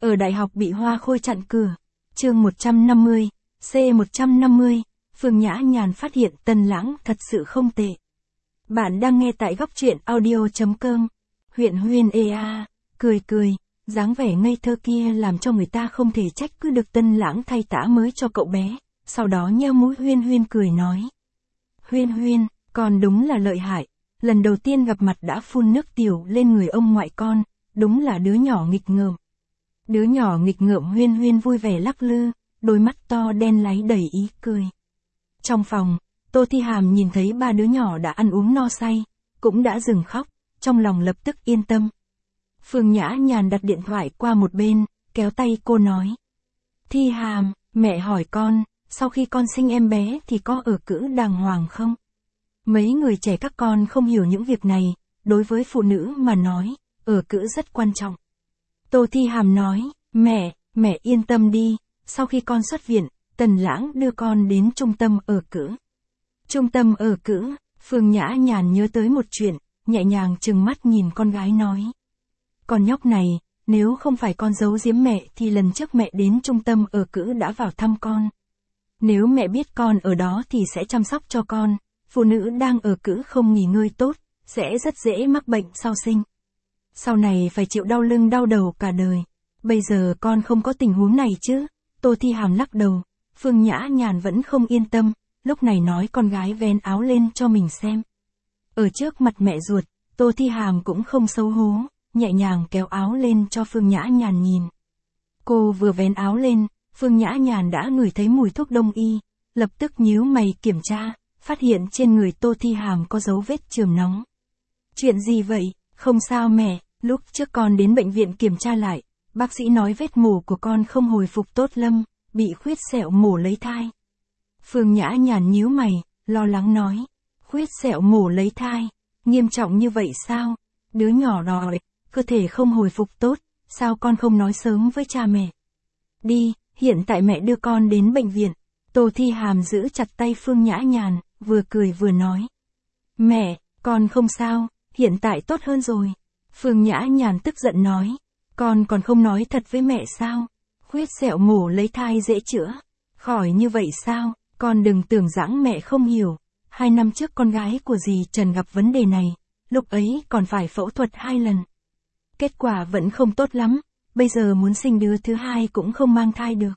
Ở đại học bị Hoa Khôi chặn cửa. Chương 150, C150, Phương Nhã Nhàn phát hiện Tân Lãng thật sự không tệ. Bạn đang nghe tại góc truyện audio.com. Huyện Huyên ea, cười, dáng vẻ ngây thơ kia làm cho người ta không thể trách cứ được Tân Lãng thay tã mới cho cậu bé. Sau đó nheo mũi Huyên cười nói. Huyên, con đúng là lợi hại. Lần đầu tiên gặp mặt đã phun nước tiểu lên người ông ngoại con, đúng là đứa nhỏ nghịch ngợm. Đứa nhỏ nghịch ngợm Huyên vui vẻ lắc lư, đôi mắt to đen láy đầy ý cười. Trong phòng, Tô Thi Hàm nhìn thấy ba đứa nhỏ đã ăn uống no say, cũng đã dừng khóc, trong lòng lập tức yên tâm. Phương Nhã Nhàn đặt điện thoại qua một bên, kéo tay cô nói. Thi Hàm, mẹ hỏi con, sau khi con sinh em bé thì có ở cữ đàng hoàng không? Mấy người trẻ các con không hiểu những việc này, đối với phụ nữ mà nói, ở cữ rất quan trọng. Tô Thi Hàm nói, mẹ yên tâm đi, sau khi con xuất viện, Tần Lãng đưa con đến trung tâm ở cữ. Trung tâm ở cữ, Phương Nhã Nhàn nhớ tới một chuyện, nhẹ nhàng trừng mắt nhìn con gái nói. Con nhóc này, nếu không phải con giấu giếm mẹ thì lần trước mẹ đến trung tâm ở cữ đã vào thăm con. Nếu mẹ biết con ở đó thì sẽ chăm sóc cho con, phụ nữ đang ở cữ không nghỉ ngơi tốt, sẽ rất dễ mắc bệnh sau sinh. Sau này phải chịu đau lưng đau đầu cả đời. Bây giờ con không có tình huống này chứ? Tô Thi Hàm lắc đầu. Phương Nhã Nhàn vẫn không yên tâm, lúc này nói con gái vén áo lên cho mình xem. Ở trước mặt mẹ ruột, Tô Thi Hàm cũng không xấu hố, nhẹ nhàng kéo áo lên cho Phương Nhã Nhàn nhìn. Cô vừa vén áo lên, Phương Nhã Nhàn đã ngửi thấy mùi thuốc đông y, lập tức nhíu mày kiểm tra, phát hiện trên người Tô Thi Hàm có dấu vết chườm nóng. Chuyện gì vậy? Không sao mẹ, lúc trước con đến bệnh viện kiểm tra lại, bác sĩ nói vết mổ của con không hồi phục tốt lắm, bị khuyết sẹo mổ lấy thai. Phương Nhã Nhàn nhíu mày, lo lắng nói, khuyết sẹo mổ lấy thai, nghiêm trọng như vậy sao? Đứa nhỏ rồi, cơ thể không hồi phục tốt, sao con không nói sớm với cha mẹ? Đi, hiện tại mẹ đưa con đến bệnh viện. Tô Thi Hàm giữ chặt tay Phương Nhã Nhàn, vừa cười vừa nói. Mẹ, con không sao, hiện tại tốt hơn rồi. Phương Nhã Nhàn tức giận nói, con còn không nói thật với mẹ sao? Khuyết sẹo mổ lấy thai dễ chữa, khỏi như vậy sao? Con đừng tưởng rằng mẹ không hiểu. 2 năm trước con gái của dì Trần gặp vấn đề này, lúc ấy còn phải phẫu thuật 2 lần. Kết quả vẫn không tốt lắm, bây giờ muốn sinh đứa thứ hai cũng không mang thai được.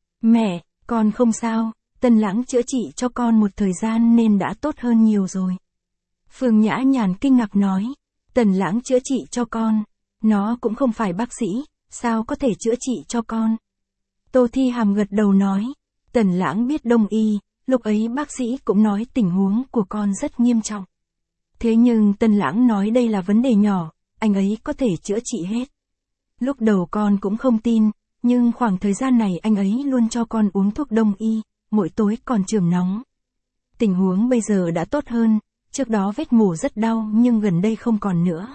Mẹ, con không sao, Tần Lãng chữa trị cho con một thời gian nên đã tốt hơn nhiều rồi. Phương Nhã Nhàn kinh ngạc nói, Tần Lãng chữa trị cho con, nó cũng không phải bác sĩ, sao có thể chữa trị cho con? Tô Thi Hàm gật đầu nói, Tần Lãng biết đông y, lúc ấy bác sĩ cũng nói tình huống của con rất nghiêm trọng. Thế nhưng Tần Lãng nói đây là vấn đề nhỏ, anh ấy có thể chữa trị hết. Lúc đầu con cũng không tin, nhưng khoảng thời gian này anh ấy luôn cho con uống thuốc đông y, mỗi tối còn chườm nóng. Tình huống bây giờ đã tốt hơn, trước đó vết mổ rất đau nhưng gần đây không còn nữa.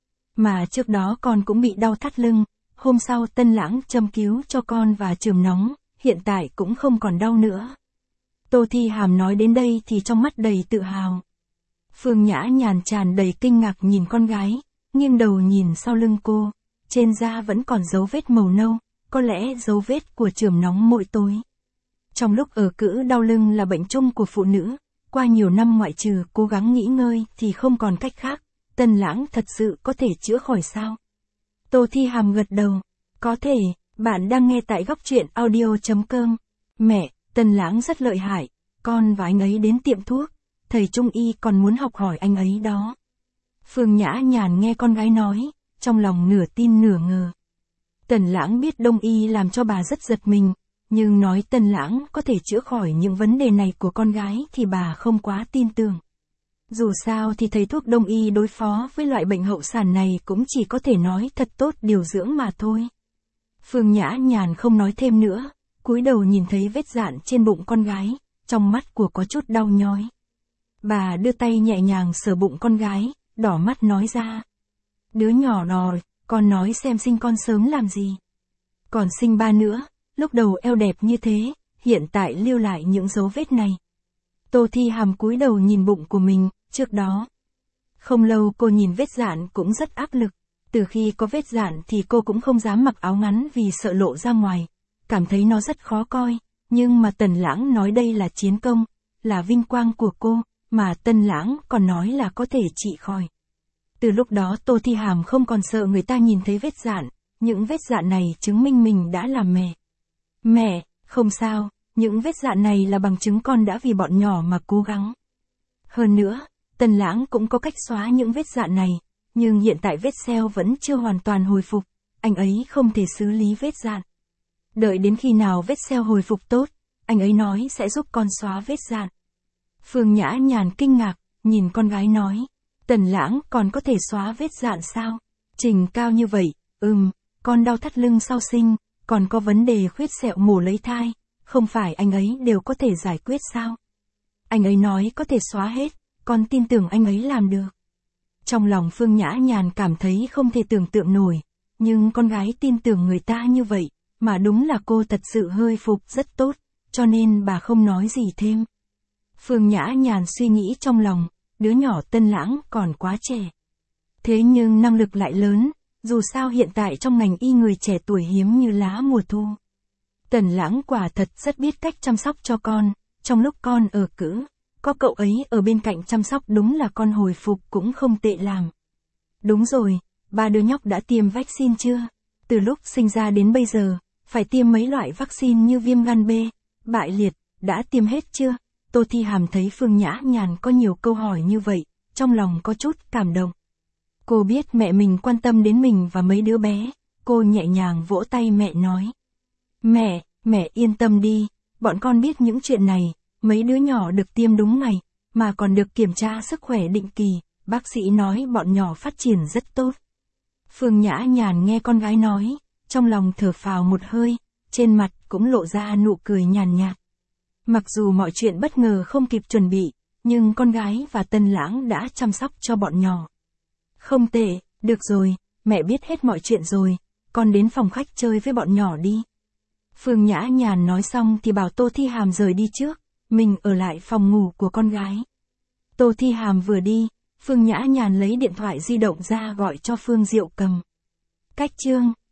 Mà trước đó con cũng bị đau thắt lưng, hôm sau Tân Lãng châm cứu cho con và chườm nóng, hiện tại cũng không còn đau nữa. Tô Thi Hàm nói đến đây thì trong mắt đầy tự hào. Phương Nhã Nhàn tràn đầy kinh ngạc nhìn con gái, nghiêng đầu nhìn sau lưng cô, trên da vẫn còn dấu vết màu nâu, có lẽ dấu vết của chườm nóng mỗi tối. Trong lúc ở cữ đau lưng là bệnh chung của phụ nữ, qua nhiều năm ngoại trừ cố gắng nghỉ ngơi thì không còn cách khác, Tần Lãng thật sự có thể chữa khỏi sao? Tô Thi Hàm gật đầu, có thể, bạn đang nghe tại góc truyện audio.com. Mẹ, Tần Lãng rất lợi hại, con và anh ấy đến tiệm thuốc, thầy trung y còn muốn học hỏi anh ấy đó. Phương Nhã Nhàn nghe con gái nói, trong lòng nửa tin nửa ngờ. Tần Lãng biết đông y làm cho bà rất giật mình, nhưng nói Tần Lãng có thể chữa khỏi những vấn đề này của con gái thì bà không quá tin tưởng. Dù sao thì thầy thuốc đông y đối phó với loại bệnh hậu sản này cũng chỉ có thể nói thật tốt điều dưỡng mà thôi. Phương Nhã Nhàn không nói thêm nữa, cúi đầu nhìn thấy vết dạn trên bụng con gái, trong mắt của có chút đau nhói. Bà đưa tay nhẹ nhàng sờ bụng con gái, đỏ mắt nói ra. Đứa nhỏ rồi, con nói xem sinh con sớm làm gì. Còn sinh 3 nữa, lúc đầu eo đẹp như thế, hiện tại lưu lại những dấu vết này. Tô Thi Hàm cúi đầu nhìn bụng của mình, trước đó. Không lâu cô nhìn vết dạn cũng rất áp lực, Từ khi có vết dạn thì cô cũng không dám mặc áo ngắn vì sợ lộ ra ngoài, cảm thấy nó rất khó coi, nhưng mà Tần Lãng nói đây là chiến công, là vinh quang của cô, mà Tần Lãng còn nói là có thể trị khỏi. Từ lúc đó Tô Thi Hàm không còn sợ người ta nhìn thấy vết dạn, những vết dạn này chứng minh mình đã làm mẹ. Mẹ, không sao, những vết dạn này là bằng chứng con đã vì bọn nhỏ mà cố gắng. Hơn nữa, Tần Lãng cũng có cách xóa những vết dạn này, nhưng hiện tại vết sẹo vẫn chưa hoàn toàn hồi phục, anh ấy không thể xử lý vết dạn. Đợi đến khi nào vết sẹo hồi phục tốt, anh ấy nói sẽ giúp con xóa vết dạn. Phương Nhã Nhàn kinh ngạc, nhìn con gái nói, Tần Lãng còn có thể xóa vết dạn sao? Trình cao như vậy, con đau thắt lưng sau sinh, còn có vấn đề khuyết sẹo mổ lấy thai, không phải anh ấy đều có thể giải quyết sao? Anh ấy nói có thể xóa hết, con tin tưởng anh ấy làm được. Trong lòng Phương Nhã Nhàn cảm thấy không thể tưởng tượng nổi, nhưng con gái tin tưởng người ta như vậy, mà đúng là cô thật sự hơi phục rất tốt, cho nên bà không nói gì thêm. Phương Nhã Nhàn suy nghĩ trong lòng, đứa nhỏ Tân Lãng còn quá trẻ. Thế nhưng năng lực lại lớn, dù sao hiện tại trong ngành y người trẻ tuổi hiếm như lá mùa thu. Tần Lãng quả thật rất biết cách chăm sóc cho con, trong lúc con ở cữ, có cậu ấy ở bên cạnh chăm sóc đúng là con hồi phục cũng không tệ làm. Đúng rồi, ba đứa nhóc đã tiêm vaccine chưa? Từ lúc sinh ra đến bây giờ, phải tiêm mấy loại vaccine như viêm gan B, bại liệt, đã tiêm hết chưa? Tô Thi Hàm thấy Phương Nhã Nhàn có nhiều câu hỏi như vậy, trong lòng có chút cảm động. Cô biết mẹ mình quan tâm đến mình và mấy đứa bé, cô nhẹ nhàng vỗ tay mẹ nói. Mẹ yên tâm đi, bọn con biết những chuyện này, mấy đứa nhỏ được tiêm đúng ngày, mà còn được kiểm tra sức khỏe định kỳ, bác sĩ nói bọn nhỏ phát triển rất tốt. Phương Nhã Nhàn nghe con gái nói, trong lòng thở phào một hơi, trên mặt cũng lộ ra nụ cười nhàn nhạt. Mặc dù mọi chuyện bất ngờ không kịp chuẩn bị, nhưng con gái và Tân Lãng đã chăm sóc cho bọn nhỏ. Không tệ, được rồi, mẹ biết hết mọi chuyện rồi, con đến phòng khách chơi với bọn nhỏ đi. Phương Nhã Nhàn nói xong thì bảo Tô Thi Hàm rời đi trước, mình ở lại phòng ngủ của con gái. Tô Thi Hàm vừa đi, Phương Nhã Nhàn lấy điện thoại di động ra gọi cho Phương Diệu Cầm. Cách chương